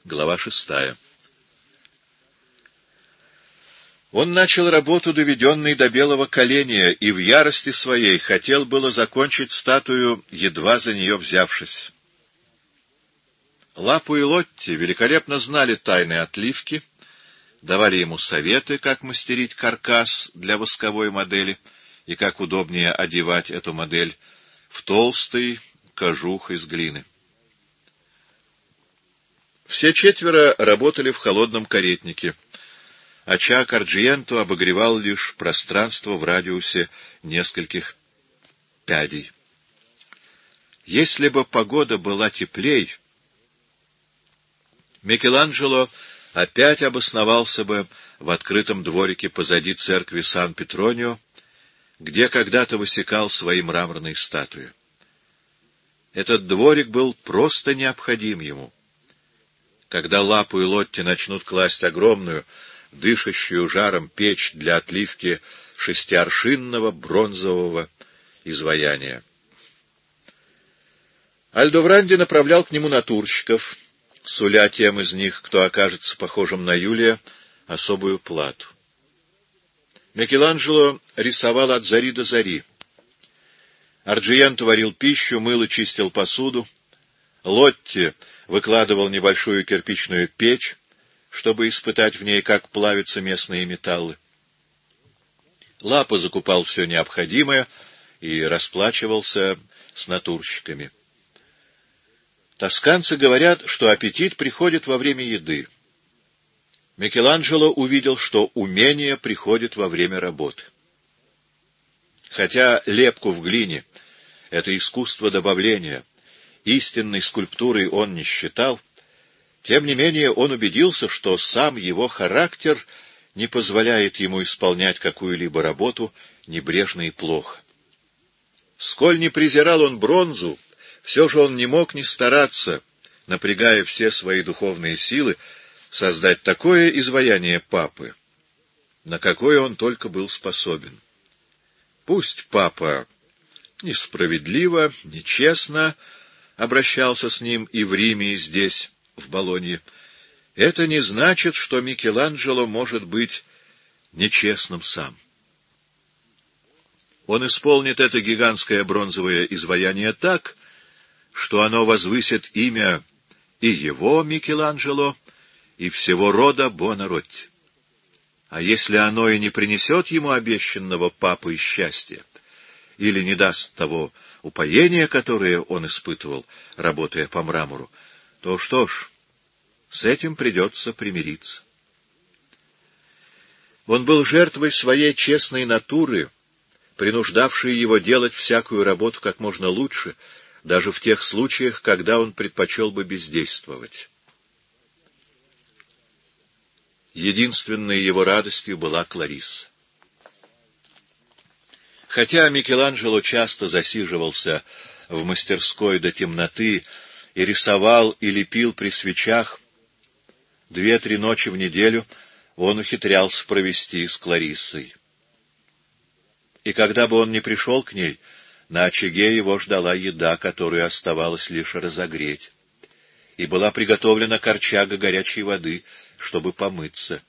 Глава 6. Он начал работу, доведенный до белого коленя, и в ярости своей хотел было закончить статую, едва за нее взявшись. Лапу и Лотти великолепно знали тайны отливки, давали ему советы, как мастерить каркас для восковой модели и как удобнее одевать эту модель в толстый кожух из глины. Все четверо работали в холодном каретнике. Очаг Арджиенто обогревал лишь пространство в радиусе нескольких пядей. Если бы погода была теплей, Микеланджело опять обосновался бы в открытом дворике позади церкви Сан-Петронио, где когда-то высекал свои мраморные статуи. Этот дворик был просто необходим ему. Когда Лапу и Лотти начнут класть огромную, дышащую жаром печь для отливки шестиаршинного бронзового изваяния. Альдовранди направлял к нему натурщиков, суля тем из них, кто окажется похожим на Юлия, особую плату. Микеланджело рисовал от зари до зари. Арджиенто варил пищу, мыл и чистил посуду. Лотти выкладывал небольшую кирпичную печь, чтобы испытать в ней, как плавятся местные металлы. Лапа закупал все необходимое и расплачивался с натурщиками. Тосканцы говорят, что аппетит приходит во время еды. Микеланджело увидел, что умение приходит во время работы. Хотя лепку в глине — это искусство добавления, истинной скульптурой он не считал, тем не менее он убедился, что сам его характер не позволяет ему исполнять какую-либо работу небрежно и плохо. Сколь не презирал он бронзу, все же он не мог не стараться, напрягая все свои духовные силы, создать такое изваяние папы, на какое он только был способен. Пусть папа несправедливо, нечестно обращался с ним и в Риме, и здесь, в Болонье, это не значит, что Микеланджело может быть нечестным сам. Он исполнит это гигантское бронзовое изваяние так, что оно возвысит имя и его, Микеланджело, и всего рода Буонаротти. А если оно и не принесет ему обещанного папы счастья, или не даст того упоения, которое он испытывал, работая по мрамору, то что ж, с этим придется примириться. Он был жертвой своей честной натуры, принуждавшей его делать всякую работу как можно лучше, даже в тех случаях, когда он предпочел бы бездействовать. Единственной его радостью была Кларисса. Хотя Микеланджело часто засиживался в мастерской до темноты и рисовал и лепил при свечах, 2-3 ночи в неделю он ухитрялся провести с Клариссой. И когда бы он не пришел к ней, на очаге его ждала еда, которую оставалось лишь разогреть, и была приготовлена корчага горячей воды, чтобы помыться.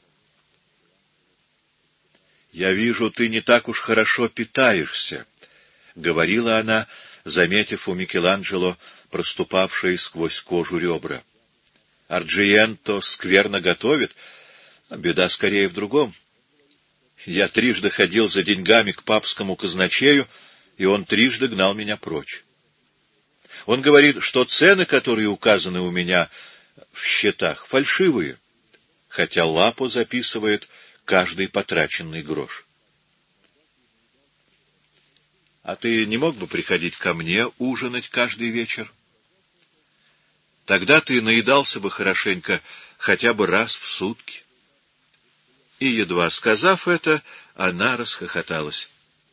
«Я вижу, ты не так уж хорошо питаешься», — говорила она, заметив у Микеланджело проступавшие сквозь кожу ребра. «Арджиенто скверно готовит, а беда скорее в другом. Я 3 ходил за деньгами к папскому казначею, и он 3 гнал меня прочь. Он говорит, что цены, которые указаны у меня в счетах, фальшивые, хотя Лапо записывает каждый потраченный грош. А ты не мог бы приходить ко мне ужинать каждый вечер? Тогда ты наедался бы хорошенько хотя бы раз в сутки». И, едва сказав это, она расхохоталась.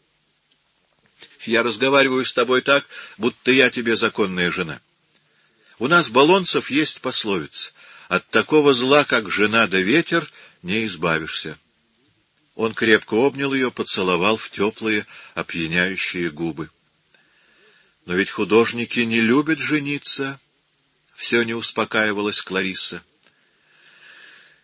«Я разговариваю с тобой так, будто я тебе законная жена. У нас, болонцев, есть пословица: от такого зла, как жена да ветер, не избавишься». Он крепко обнял ее, поцеловал в теплые, опьяняющие губы. «Но ведь художники не любят жениться», — все не успокаивалась Кларисса.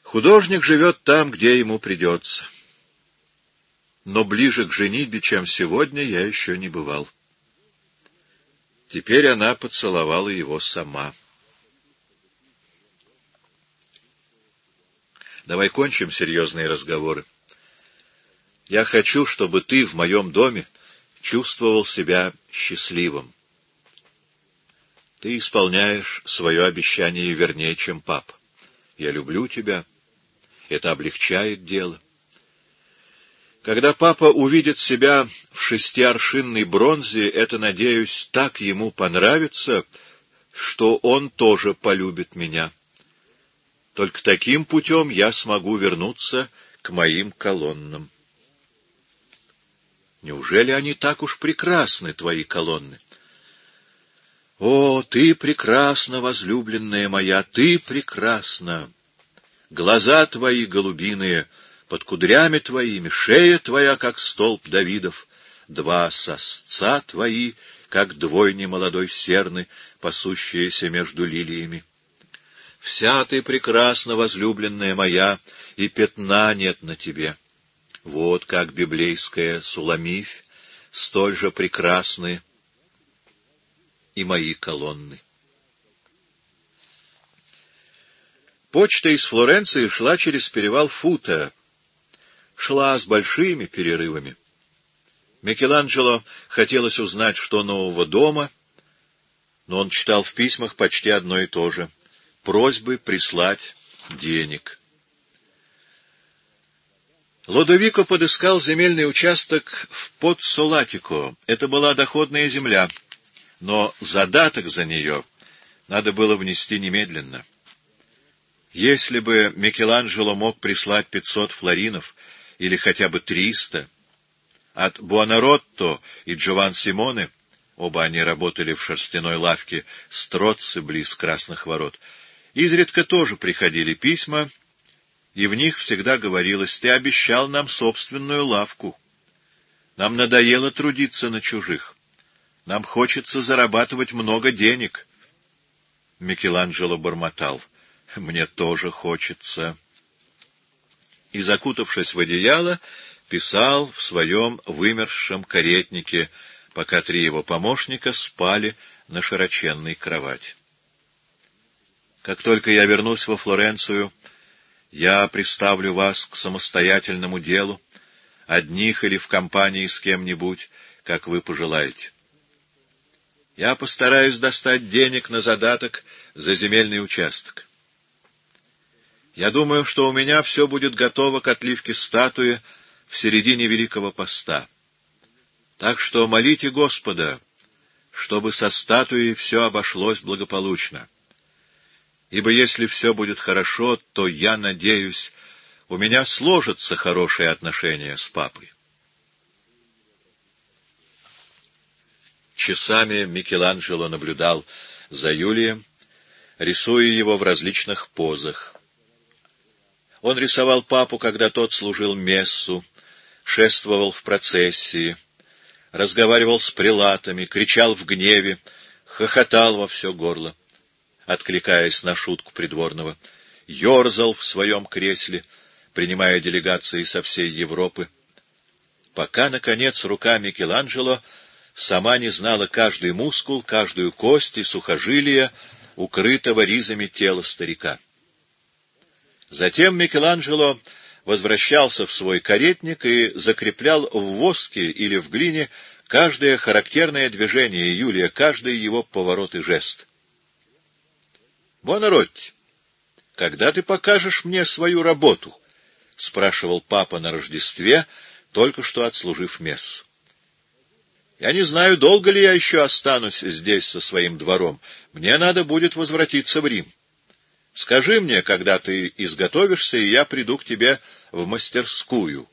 Художник живет там, где ему придется. Но ближе к женитьбе, чем сегодня, я еще не бывал. Теперь она поцеловала его сама. Давай кончим серьезные разговоры. Я хочу, чтобы ты в моем доме чувствовал себя счастливым. Ты исполняешь свое обещание вернее, чем папа. Я люблю тебя. Это облегчает дело. Когда папа увидит себя в 6-аршинной бронзе, это, надеюсь, так ему понравится, что он тоже полюбит меня. Только таким путем я смогу вернуться к моим колоннам. Неужели они так уж прекрасны, твои колонны? О, ты прекрасна, возлюбленная моя, ты прекрасна! Глаза твои голубиные, под кудрями твоими, шея твоя, как столб Давидов, 2 сосца твои, как двойни молодой серны, пасущиеся между лилиями. Вся ты прекрасна, возлюбленная моя, и пятна нет на тебе. Вот как библейская Суламифь, столь же прекрасны и мои колонны. Почта из Флоренции шла через перевал Фута, шла с большими перерывами. Микеланджело хотелось узнать, что нового дома, но он читал в письмах почти одно и то же — просьбы прислать денег. Лодовико подыскал земельный участок в Подсолатико. Это была доходная земля, но задаток за нее надо было внести немедленно. Если бы Микеланджело мог прислать 500 флоринов, или хотя бы 300, от Буонаротто и Джован Симоне, оба они работали в шерстяной лавке Строцци близ Красных ворот, изредка тоже приходили письма, и в них всегда говорилось: «Ты обещал нам собственную лавку. Нам надоело трудиться на чужих. Нам хочется зарабатывать много денег». Микеланджело бормотал: «Мне тоже хочется». И, закутавшись в одеяло, писал в своем вымерзшем каретнике, пока 3 его помощника спали на широченной кровати. «Как только я вернусь во Флоренцию, я приставлю вас к самостоятельному делу, одних или в компании с кем-нибудь, как вы пожелаете. Я постараюсь достать денег на задаток за земельный участок. Я думаю, что у меня все будет готово к отливке статуи в середине Великого Поста. Так что молите Господа, чтобы со статуей все обошлось благополучно. Ибо если все будет хорошо, то, я надеюсь, у меня сложатся хорошие отношения с папой». Часами Микеланджело наблюдал за Юлием, рисуя его в различных позах. Он рисовал папу, когда тот служил мессу, шествовал в процессии, разговаривал с прелатами, кричал в гневе, хохотал во все горло, откликаясь на шутку придворного, ерзал в своем кресле, принимая делегации со всей Европы, пока, наконец, рука Микеланджело сама не знала каждый мускул, каждую кость и сухожилие, укрытого ризами тела старика. Затем Микеланджело возвращался в свой каретник и закреплял в воске или в глине каждое характерное движение Юлия, каждый его поворот и жест. «Буонаротти, когда ты покажешь мне свою работу?» — спрашивал папа на Рождестве, только что отслужив мессу. «Я не знаю, долго ли я еще останусь здесь со своим двором. Мне надо будет возвратиться в Рим. Скажи мне, когда ты изготовишься, и я приду к тебе в мастерскую».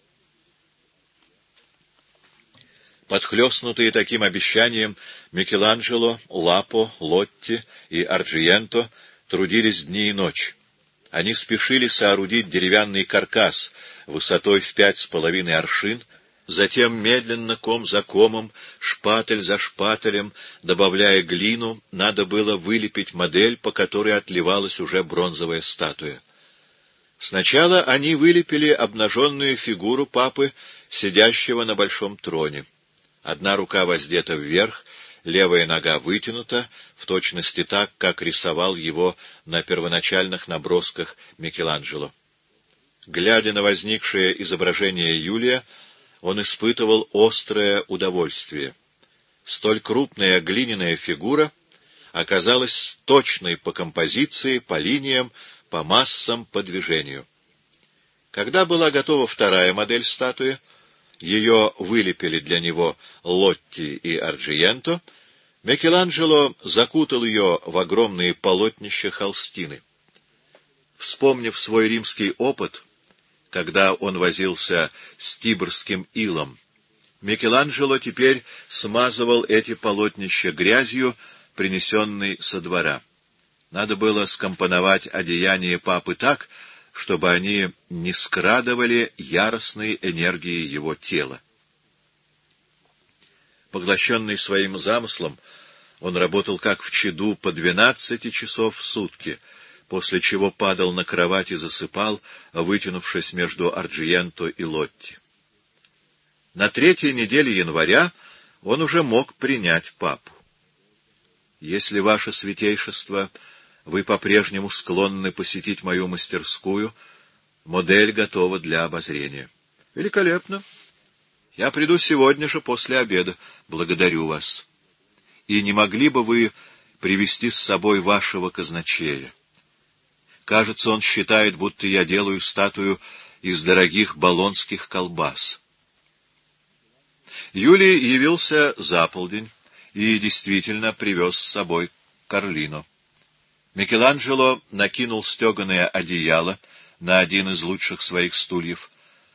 Подхлёстнутые таким обещанием, Микеланджело, Лапо, Лотти и Арджиенто трудились дни и ночи. Они спешили соорудить деревянный каркас высотой в 5,5 аршин, затем медленно, ком за комом, шпатель за шпателем, добавляя глину, надо было вылепить модель, по которой отливалась уже бронзовая статуя. Сначала они вылепили обнаженную фигуру папы, сидящего на большом троне. Одна рука воздета вверх, левая нога вытянута, в точности так, как рисовал его на первоначальных набросках Микеланджело. Глядя на возникшее изображение Юлия, он испытывал острое удовольствие. Столь крупная глиняная фигура оказалась точной по композиции, по линиям, по массам, по движению. Когда была готова вторая модель статуи, ее вылепили для него Лотти и Арджиенто, Микеланджело закутал ее в огромные полотнища холстины. Вспомнив свой римский опыт, когда он возился с тибрским илом, Микеланджело теперь смазывал эти полотнища грязью, принесенной со двора. Надо было скомпоновать одеяние папы так, чтобы они не скрадывали яростной энергии его тела. Поглощенный своим замыслом, он работал как в чаду по 12 часов в сутки, после чего падал на кровать и засыпал, вытянувшись между Арджиенто и Лотти. На 3-й неделе января он уже мог принять папу. «Если, ваше святейшество, вы по-прежнему склонны посетить мою мастерскую, модель готова для обозрения». «Великолепно. Я приду сегодня же после обеда. Благодарю вас. И не могли бы вы привезти с собой вашего казначея? Кажется, он считает, будто я делаю статую из дорогих болонских колбас». Юлий явился за полдень и действительно привез с собой Карлино. Микеланджело накинул стеганое одеяло на один из лучших своих стульев.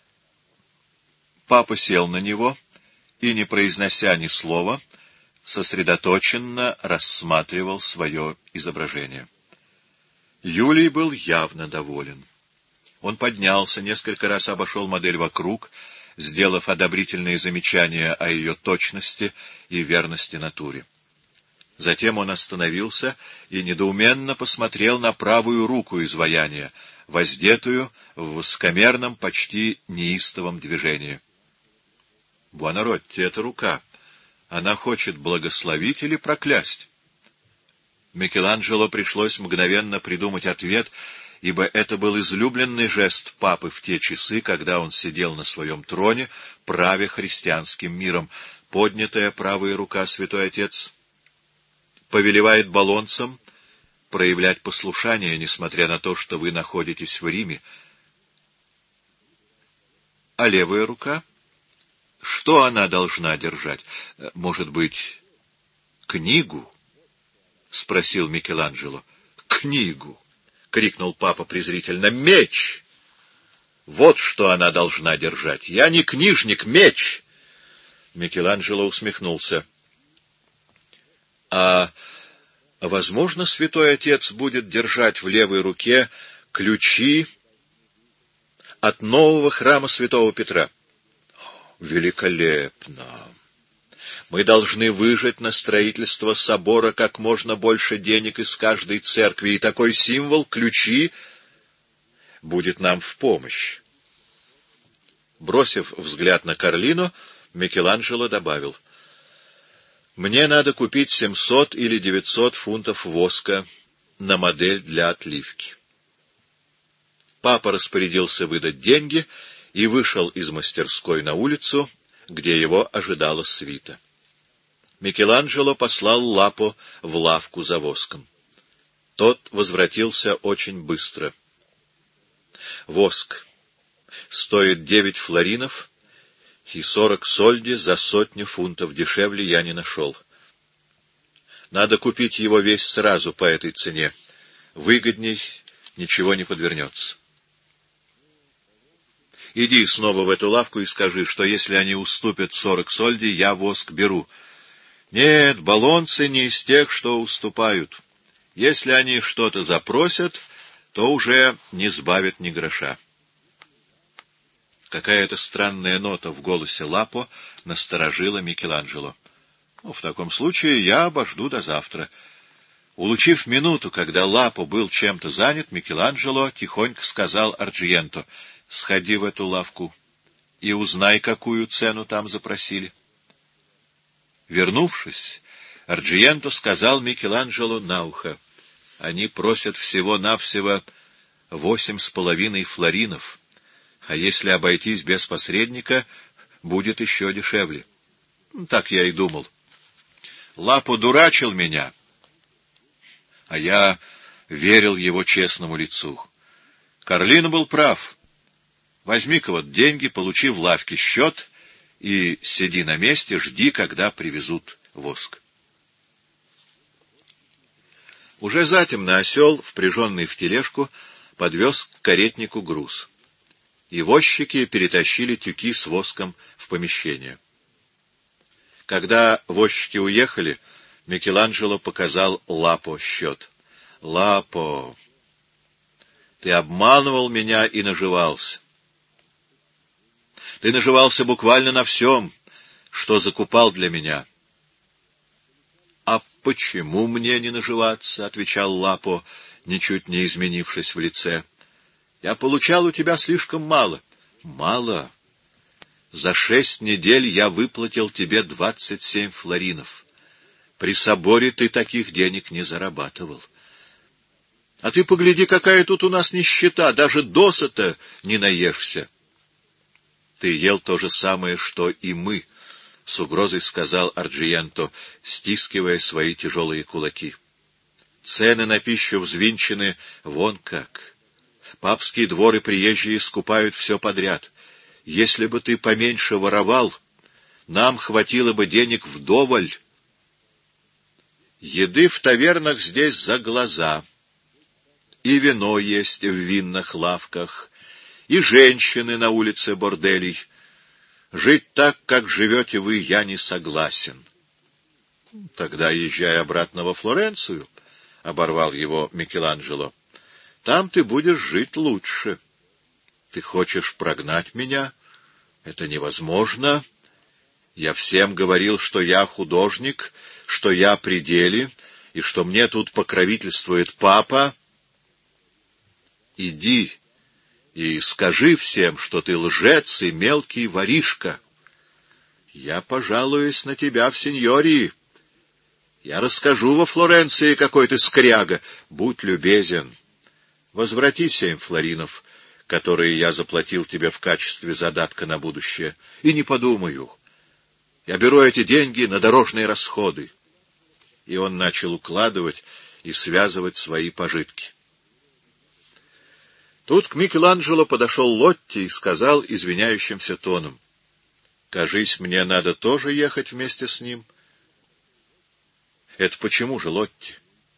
Папа сел на него и, не произнося ни слова, сосредоточенно рассматривал свое изображение. Юлий был явно доволен. Он поднялся, несколько раз обошел модель вокруг, сделав одобрительные замечания о ее точности и верности натуре. Затем он остановился и недоуменно посмотрел на правую руку изваяния, воздетую в высокомерном, почти неистовом движении. «Буонаротти, это рука. Она хочет благословить или проклясть?» Микеланджело пришлось мгновенно придумать ответ, ибо это был излюбленный жест папы в те часы, когда он сидел на своем троне, правя христианским миром. Поднятая правая рука, святой отец, повелевает болонцам проявлять послушание, несмотря на то, что вы находитесь в Риме. А левая рука? Что она должна держать? Может быть, книгу? — спросил Микеланджело. — Книгу! — крикнул папа презрительно. — Меч! Вот что она должна держать. Я не книжник, меч! Микеланджело усмехнулся. — А возможно, святой отец будет держать в левой руке ключи от нового храма святого Петра? — Великолепно! Мы должны выжать на строительство собора как можно больше денег из каждой церкви, и такой символ, ключи, будет нам в помощь. Бросив взгляд на Карлино, Микеланджело добавил: «Мне надо купить 700 или 900 фунтов воска на модель для отливки». Папа распорядился выдать деньги и вышел из мастерской на улицу, где его ожидала свита. Микеланджело послал Лапо в лавку за воском. Тот возвратился очень быстро. Воск стоит 9 флоринов и 40 сольди за 100 фунтов. Дешевле я не нашел. Надо купить его весь сразу по этой цене. Выгодней ничего не подвернется. Иди снова в эту лавку и скажи, что если они уступят 40 сольди, я воск беру. Нет, болонцы не из тех, что уступают. Если они что-то запросят, то уже не сбавят ни гроша. Какая-то странная нота в голосе Лапо насторожила Микеланджело. В таком случае я обожду до завтра. Улучив минуту, когда Лапо был чем-то занят, Микеланджело тихонько сказал Арджиенто: «Сходи в эту лавку и узнай, какую цену там запросили». Вернувшись, Арджиенто сказал Микеланджело на ухо: «Они просят всего-навсего 8,5 флоринов, а если обойтись без посредника, будет еще дешевле». Так я и думал. Лапо дурачил меня, а я верил его честному лицу. Карлино был прав. Возьми-ка вот деньги, получи в лавке счет и сиди на месте, жди, когда привезут воск. Уже затемно осел, впряженный в тележку, подвез к каретнику груз. И возчики перетащили тюки с воском в помещение. Когда возчики уехали, Микеланджело показал Лапо счет. «Лапо, ты обманывал меня и наживался. Ты наживался буквально на всем, что закупал для меня». «А почему мне не наживаться?» — отвечал Лапо, ничуть не изменившись в лице. «Я получал у тебя слишком мало». «Мало? За 6 недель я выплатил тебе 27 флоринов. При соборе ты таких денег не зарабатывал. А ты погляди, какая тут у нас нищета, даже досыта не наешься». «Ты ел то же самое, что и мы», — с угрозой сказал Арджиенто, стискивая свои тяжелые кулаки. «Цены на пищу взвинчены вон как. Папские дворы приезжие скупают все подряд. Если бы ты поменьше воровал, нам хватило бы денег вдоволь. Еды в тавернах здесь за глаза, и вино есть в винных лавках, и женщины на улице борделей. Жить так, как живете вы, я не согласен». «Тогда езжай обратно во Флоренцию», — оборвал его Микеланджело. «Там ты будешь жить лучше». «Ты хочешь прогнать меня? Это невозможно. Я всем говорил, что я художник, что я при деле, и что мне тут покровительствует папа». «Иди и скажи всем, что ты лжец и мелкий воришка. Я пожалуюсь на тебя в сеньории. Я расскажу во Флоренции, какой ты скряга. Будь любезен. Возврати 7 флоринов, которые я заплатил тебе в качестве задатка на будущее. И не подумаю. Я беру эти деньги на дорожные расходы». И он начал укладывать и связывать свои пожитки. Тут к Микеланджело подошел Лотти и сказал извиняющимся тоном: «Кажись, мне надо тоже ехать вместе с ним». «Это почему же, Лотти?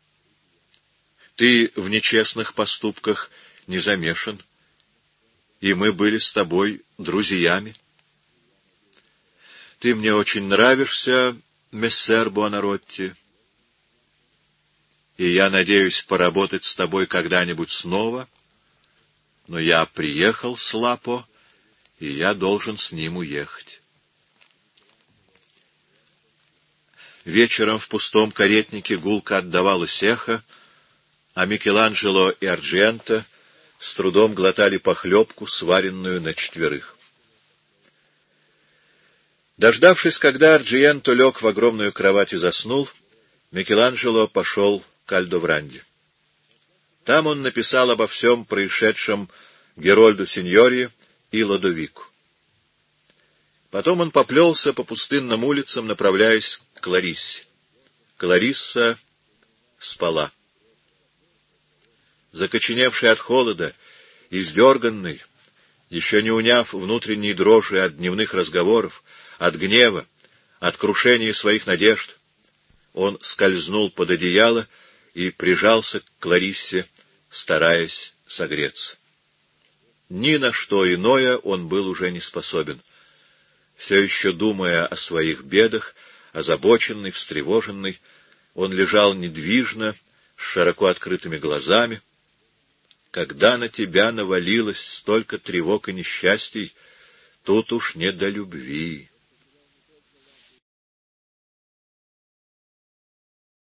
Ты в нечестных поступках не замешан, и мы были с тобой друзьями. Ты мне очень нравишься, мессер Буонаротти, и я надеюсь поработать с тобой когда-нибудь снова, но я приехал с Лапо, и я должен с ним уехать». Вечером в пустом каретнике гулко отдавалось эхо, а Микеланджело и Арджиенто с трудом глотали похлебку, сваренную на 4. Дождавшись, когда Арджиенто лег в огромную кровать и заснул, Микеланджело пошел к Альдовранди. Там он написал обо всем происшедшем Герольду Синьории и Лодовику. Потом он поплелся по пустынным улицам, направляясь к Клариссе. Кларисса спала. Закоченевший от холода, издерганный, еще не уняв внутренней дрожи от дневных разговоров, от гнева, от крушения своих надежд, он скользнул под одеяло и прижался к Клариссе, стараясь согреться. Ни на что иное он был уже не способен. Все еще думая о своих бедах, озабоченный, встревоженный, он лежал недвижно, с широко открытыми глазами. Когда на тебя навалилось столько тревог и несчастий, тут уж не до любви.